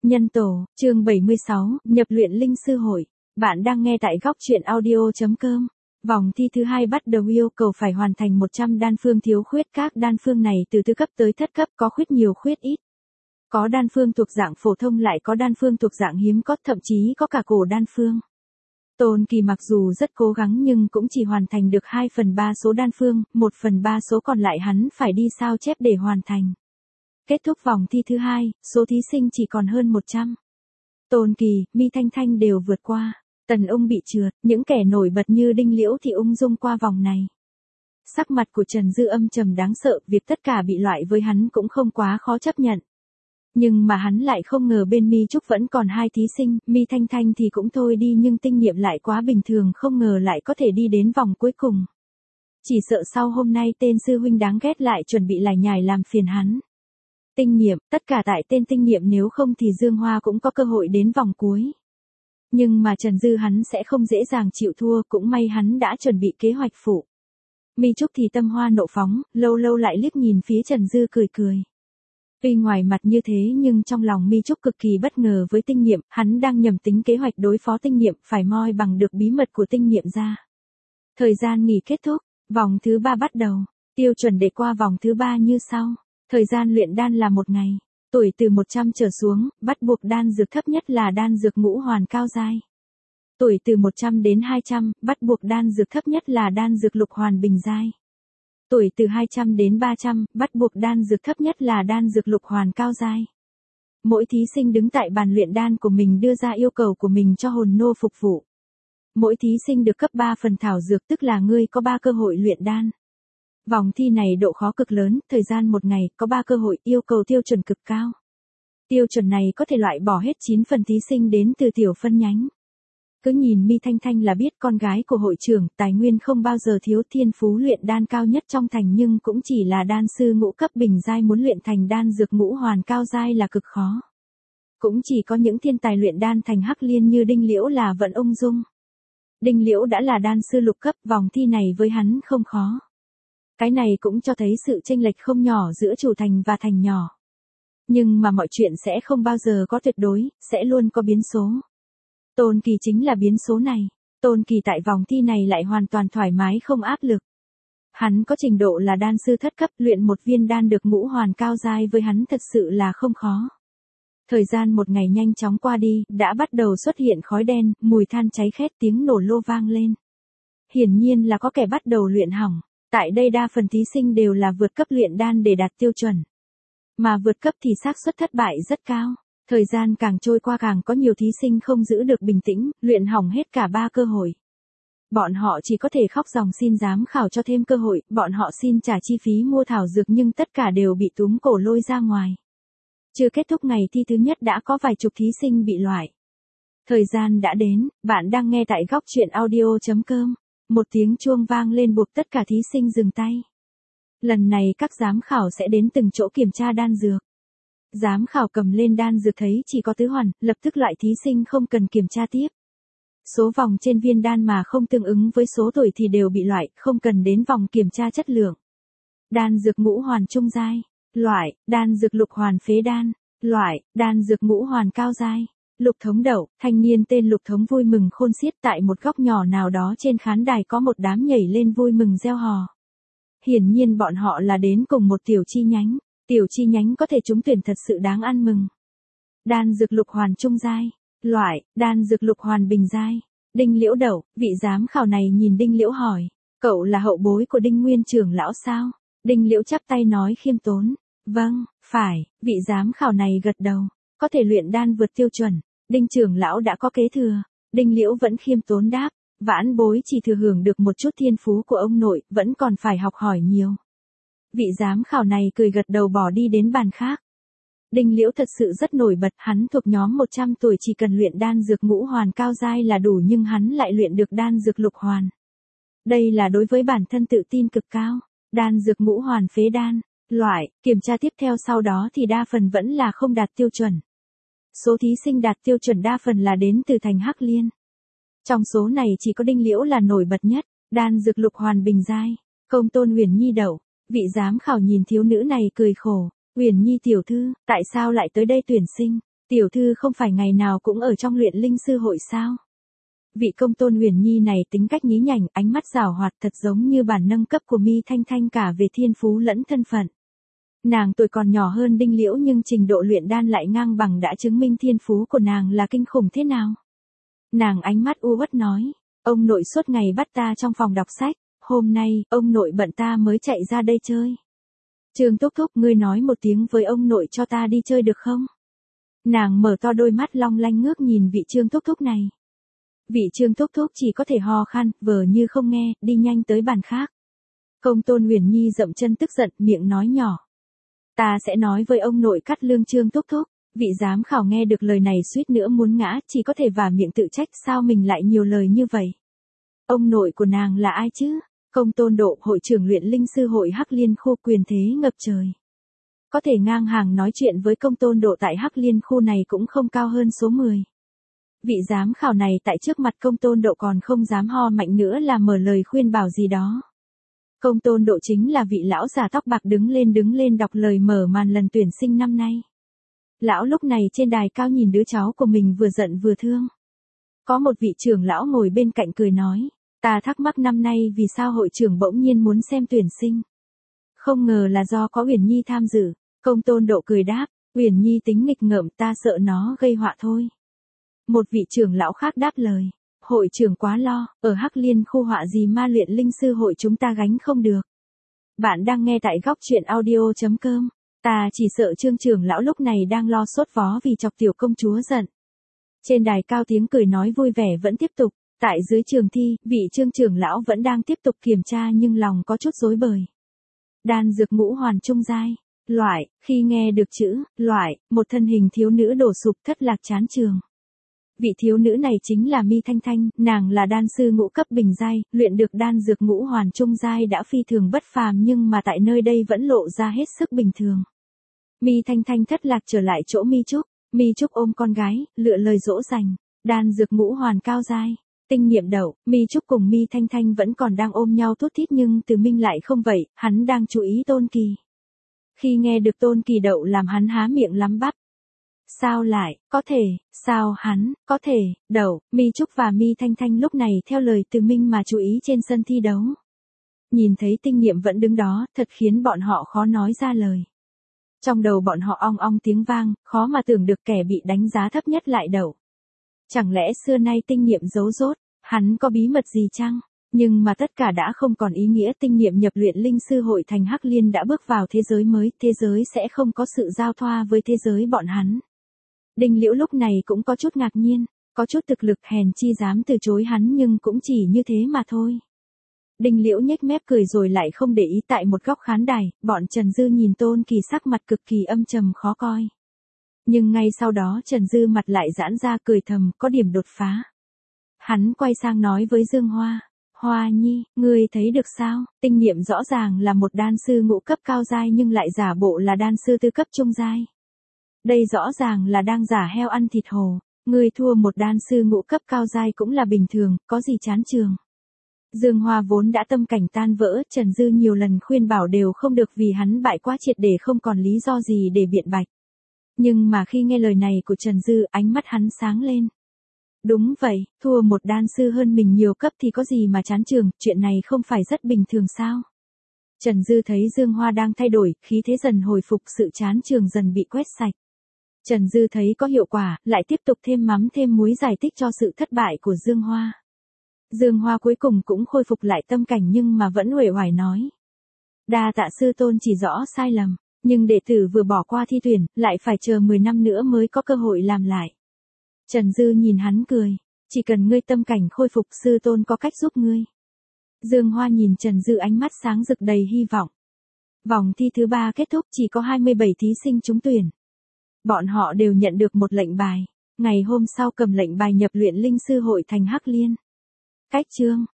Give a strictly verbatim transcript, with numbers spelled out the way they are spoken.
Nhân tổ, chương bảy mươi sáu, nhập luyện linh sư hội. Bạn đang nghe tại góc truyện audio chấm com. Vòng thi thứ hai bắt đầu yêu cầu phải hoàn thành một trăm đan phương thiếu khuyết. Các đan phương này từ tứ cấp tới thất cấp, có khuyết nhiều khuyết ít. Có đan phương thuộc dạng phổ thông, lại có đan phương thuộc dạng hiếm có, thậm chí có cả cổ đan phương. Tôn Kỳ mặc dù rất cố gắng nhưng cũng chỉ hoàn thành được hai phần ba số đan phương, một phần ba số còn lại hắn phải đi sao chép để hoàn thành. Kết thúc vòng thi thứ hai, số thí sinh chỉ còn hơn một trăm. Tôn Kỳ, Mi Thanh Thanh đều vượt qua. Tần Ung bị trượt, những kẻ nổi bật như Đinh Liễu thì ung dung qua vòng này. Sắc mặt của Trần Dư âm trầm đáng sợ, việc tất cả bị loại với hắn cũng không quá khó chấp nhận. Nhưng mà hắn lại không ngờ bên Mi Trúc vẫn còn hai thí sinh, Mi Thanh Thanh thì cũng thôi đi nhưng kinh nghiệm lại quá bình thường, không ngờ lại có thể đi đến vòng cuối cùng. Chỉ sợ sau hôm nay tên sư huynh đáng ghét lại chuẩn bị lải nhải làm phiền hắn. Tinh nghiệm, tất cả tại tên tinh nghiệm, nếu không thì Dương Hoa cũng có cơ hội đến vòng cuối. Nhưng mà Trần Dư hắn sẽ không dễ dàng chịu thua, cũng may hắn đã chuẩn bị kế hoạch phụ. Mi Trúc thì tâm hoa nộ phóng, lâu lâu lại liếc nhìn phía Trần Dư cười cười. Tuy ngoài mặt như thế nhưng trong lòng Mi Trúc cực kỳ bất ngờ với tinh nghiệm, hắn đang nhầm tính kế hoạch đối phó tinh nghiệm, phải moi bằng được bí mật của tinh nghiệm ra. Thời gian nghỉ kết thúc, vòng thứ ba bắt đầu, tiêu chuẩn để qua vòng thứ ba như sau. Thời gian luyện đan là một ngày. Tuổi từ một trăm trở xuống, bắt buộc đan dược thấp nhất là đan dược ngũ hoàn cao giai. Tuổi từ một trăm đến hai trăm, bắt buộc đan dược thấp nhất là đan dược lục hoàn bình giai. Tuổi từ hai trăm đến ba trăm, bắt buộc đan dược thấp nhất là đan dược lục hoàn cao giai. Mỗi thí sinh đứng tại bàn luyện đan của mình đưa ra yêu cầu của mình cho hồn nô phục vụ. Mỗi thí sinh được cấp ba phần thảo dược, tức là ngươi có ba cơ hội luyện đan. Vòng thi này độ khó cực lớn, thời gian một ngày, có ba cơ hội, yêu cầu tiêu chuẩn cực cao. Tiêu chuẩn này có thể loại bỏ hết chín phần thí sinh đến từ tiểu phân nhánh. Cứ nhìn Mi Thanh Thanh là biết con gái của hội trưởng, tài nguyên không bao giờ thiếu, thiên phú luyện đan cao nhất trong thành nhưng cũng chỉ là đan sư ngũ cấp bình giai, muốn luyện thành đan dược ngũ hoàn cao giai là cực khó. Cũng chỉ có những thiên tài luyện đan thành hắc liên như Đinh Liễu là vận ung dung. Đinh Liễu đã là đan sư lục cấp, vòng thi này với hắn không khó. Cái này cũng cho thấy sự chênh lệch không nhỏ giữa chủ thành và thành nhỏ. Nhưng mà mọi chuyện sẽ không bao giờ có tuyệt đối, sẽ luôn có biến số. Tôn Kỳ chính là biến số này. Tôn Kỳ tại vòng thi này lại hoàn toàn thoải mái không áp lực. Hắn có trình độ là đan sư thất cấp, luyện một viên đan được ngũ hoàn cao giai với hắn thật sự là không khó. Thời gian một ngày nhanh chóng qua đi, đã bắt đầu xuất hiện khói đen, mùi than cháy khét, tiếng nổ lô vang lên. Hiển nhiên là có kẻ bắt đầu luyện hỏng. Tại đây đa phần thí sinh đều là vượt cấp luyện đan để đạt tiêu chuẩn. Mà vượt cấp thì xác suất thất bại rất cao. Thời gian càng trôi qua càng có nhiều thí sinh không giữ được bình tĩnh, luyện hỏng hết cả ba cơ hội. Bọn họ chỉ có thể khóc ròng xin giám khảo cho thêm cơ hội, bọn họ xin trả chi phí mua thảo dược nhưng tất cả đều bị túm cổ lôi ra ngoài. Chưa kết thúc ngày thi thứ nhất đã có vài chục thí sinh bị loại. Thời gian đã đến, bạn đang nghe tại góc truyện audio chấm com. Một tiếng chuông vang lên buộc tất cả thí sinh dừng tay. Lần này các giám khảo sẽ đến từng chỗ kiểm tra đan dược. Giám khảo cầm lên đan dược thấy chỉ có tứ hoàn, lập tức loại thí sinh không cần kiểm tra tiếp. Số vòng trên viên đan mà không tương ứng với số tuổi thì đều bị loại, không cần đến vòng kiểm tra chất lượng. Đan dược ngũ hoàn trung giai, loại, đan dược lục hoàn phế đan, loại, đan dược ngũ hoàn cao giai. Lục Thống đậu, thanh niên tên Lục Thống vui mừng khôn xiết, tại một góc nhỏ nào đó trên khán đài có một đám nhảy lên vui mừng reo hò. Hiển nhiên bọn họ là đến cùng một tiểu chi nhánh, tiểu chi nhánh có thể trúng tuyển thật sự đáng ăn mừng. Đan dược lục hoàn trung giai, loại, đan dược lục hoàn bình giai. Đinh Liễu đậu, vị giám khảo này nhìn Đinh Liễu hỏi, cậu là hậu bối của Đinh Nguyên trưởng lão sao? Đinh Liễu chắp tay nói khiêm tốn, vâng, phải, vị giám khảo này gật đầu, có thể luyện đan vượt tiêu chuẩn. Đinh trưởng lão đã có kế thừa. Đinh Liễu vẫn khiêm tốn đáp, vãn bối chỉ thừa hưởng được một chút thiên phú của ông nội, vẫn còn phải học hỏi nhiều. Vị giám khảo này cười gật đầu bỏ đi đến bàn khác. Đinh Liễu thật sự rất nổi bật, hắn thuộc nhóm một trăm tuổi chỉ cần luyện đan dược ngũ hoàn cao giai là đủ nhưng hắn lại luyện được đan dược lục hoàn. Đây là đối với bản thân tự tin cực cao. Đan dược ngũ hoàn phế đan, loại, kiểm tra tiếp theo sau đó thì đa phần vẫn là không đạt tiêu chuẩn. Số thí sinh đạt tiêu chuẩn đa phần là đến từ thành Hắc Liên. Trong số này chỉ có Đinh Liễu là nổi bật nhất, đan dược lục hoàn bình giai, công tôn Huyền Nhi đậu. Vị giám khảo nhìn thiếu nữ này cười khổ, Huyền Nhi tiểu thư, tại sao lại tới đây tuyển sinh? Tiểu thư không phải ngày nào cũng ở trong luyện linh sư hội sao? Vị công tôn Huyền Nhi này tính cách nhí nhảnh, ánh mắt giảo hoạt thật giống như bản nâng cấp của Mi Thanh Thanh cả về thiên phú lẫn thân phận. Nàng tuổi còn nhỏ hơn Đinh Liễu nhưng trình độ luyện đan lại ngang bằng đã chứng minh thiên phú của nàng là kinh khủng thế nào. Nàng ánh mắt u uất nói, ông nội suốt ngày bắt ta trong phòng đọc sách, hôm nay, ông nội bận ta mới chạy ra đây chơi. Trương Thúc Thúc, ngươi nói một tiếng với ông nội cho ta đi chơi được không? Nàng mở to đôi mắt long lanh ngước nhìn vị Trương Thúc Thúc này. Vị Trương Thúc Thúc chỉ có thể ho khan, vờ như không nghe, đi nhanh tới bàn khác. Công tôn Huyền Nhi dậm chân tức giận, miệng nói nhỏ. Ta sẽ nói với ông nội cắt lương Trương Thúc Thúc. Vị giám khảo nghe được lời này suýt nữa muốn ngã, chỉ có thể vả miệng tự trách sao mình lại nhiều lời như vậy. Ông nội của nàng là ai chứ? Công tôn Độ, hội trưởng luyện linh sư hội Hắc Liên khu, quyền thế ngập trời. Có thể ngang hàng nói chuyện với công tôn Độ tại Hắc Liên khu này cũng không cao hơn số mười. Vị giám khảo này tại trước mặt công tôn Độ còn không dám ho mạnh nữa là mở lời khuyên bảo gì đó. Công tôn Độ chính là vị lão già tóc bạc đứng lên đứng lên đọc lời mở màn lần tuyển sinh năm nay. Lão lúc này trên đài cao nhìn đứa cháu của mình vừa giận vừa thương. Có một vị trưởng lão ngồi bên cạnh cười nói, ta thắc mắc năm nay vì sao hội trưởng bỗng nhiên muốn xem tuyển sinh. Không ngờ là do có Uyển Nhi tham dự. Công tôn Độ cười đáp, Uyển Nhi tính nghịch ngợm, ta sợ nó gây họa thôi. Một vị trưởng lão khác đáp lời, hội trưởng quá lo, ở Hắc Liên khu họa gì ma luyện linh sư hội chúng ta gánh không được. Bạn đang nghe tại góc truyện audio chấm com. Ta chỉ sợ Trương trưởng lão lúc này đang lo sốt vó vì chọc tiểu công chúa giận. Trên đài cao tiếng cười nói vui vẻ vẫn tiếp tục, tại dưới trường thi, vị Trương trưởng lão vẫn đang tiếp tục kiểm tra nhưng lòng có chút rối bời. Đan dược ngũ hoàn trung giai, loại, khi nghe được chữ, loại, một thân hình thiếu nữ đổ sụp thất lạc chán trường. Vị thiếu nữ này chính là Mi Thanh Thanh, nàng là đan sư ngũ cấp bình giai, luyện được đan dược ngũ hoàn trung giai đã phi thường bất phàm nhưng mà tại nơi đây vẫn lộ ra hết sức bình thường. Mi Thanh Thanh thất lạc trở lại chỗ Mi Trúc, Mi Trúc ôm con gái, lựa lời dỗ dành, đan dược ngũ hoàn cao giai, tinh nhiệm đậu, Mi Trúc cùng Mi Thanh Thanh vẫn còn đang ôm nhau thút thít nhưng Từ Minh lại không vậy, hắn đang chú ý Tôn Kỳ. Khi nghe được Tôn Kỳ đậu làm hắn há miệng lắm bắp. Sao lại, có thể, sao hắn, có thể, đậu, Mi Trúc và Mi Thanh Thanh lúc này theo lời Từ Minh mà chú ý trên sân thi đấu. Nhìn thấy tinh nhiệm vẫn đứng đó, thật khiến bọn họ khó nói ra lời. Trong đầu bọn họ ong ong tiếng vang, khó mà tưởng được kẻ bị đánh giá thấp nhất lại đậu. Chẳng lẽ xưa nay tinh nhiệm giấu dốt, hắn có bí mật gì chăng? Nhưng mà tất cả đã không còn ý nghĩa, tinh nhiệm nhập luyện linh sư hội thành Hắc Liên đã bước vào thế giới mới, thế giới sẽ không có sự giao thoa với thế giới bọn hắn. Đinh Liễu lúc này cũng có chút ngạc nhiên, có chút thực lực hèn chi dám từ chối hắn nhưng cũng chỉ như thế mà thôi. Đinh Liễu nhếch mép cười rồi lại không để ý tại một góc khán đài, bọn Trần Dư nhìn Tôn Kỳ sắc mặt cực kỳ âm trầm khó coi. Nhưng ngay sau đó Trần Dư mặt lại giãn ra cười thầm, có điểm đột phá. Hắn quay sang nói với Dương Hoa, Hoa Nhi, ngươi thấy được sao, tinh nhiệm rõ ràng là một đan sư ngũ cấp cao giai nhưng lại giả bộ là đan sư tư cấp trung giai. Đây rõ ràng là đang giả heo ăn thịt hổ, ngươi thua một đan sư ngũ cấp cao giai cũng là bình thường, có gì chán trường. Dương Hoa vốn đã tâm cảnh tan vỡ, Trần Dư nhiều lần khuyên bảo đều không được vì hắn bại quá triệt để không còn lý do gì để biện bạch. Nhưng mà khi nghe lời này của Trần Dư, ánh mắt hắn sáng lên. Đúng vậy, thua một đan sư hơn mình nhiều cấp thì có gì mà chán trường, chuyện này không phải rất bình thường sao? Trần Dư thấy Dương Hoa đang thay đổi, khí thế dần hồi phục, sự chán trường dần bị quét sạch. Trần Dư thấy có hiệu quả, lại tiếp tục thêm mắm thêm muối giải thích cho sự thất bại của Dương Hoa. Dương Hoa cuối cùng cũng khôi phục lại tâm cảnh nhưng mà vẫn uể oải nói. Đa tạ sư tôn chỉ rõ sai lầm, nhưng đệ tử vừa bỏ qua thi tuyển, lại phải chờ mười năm nữa mới có cơ hội làm lại. Trần Dư nhìn hắn cười, chỉ cần ngươi tâm cảnh khôi phục sư tôn có cách giúp ngươi. Dương Hoa nhìn Trần Dư ánh mắt sáng rực đầy hy vọng. Vòng thi thứ ba kết thúc chỉ có hai mươi bảy thí sinh trúng tuyển. Bọn họ đều nhận được một lệnh bài, ngày hôm sau cầm lệnh bài nhập luyện linh sư hội thành Hắc Liên. Cách chương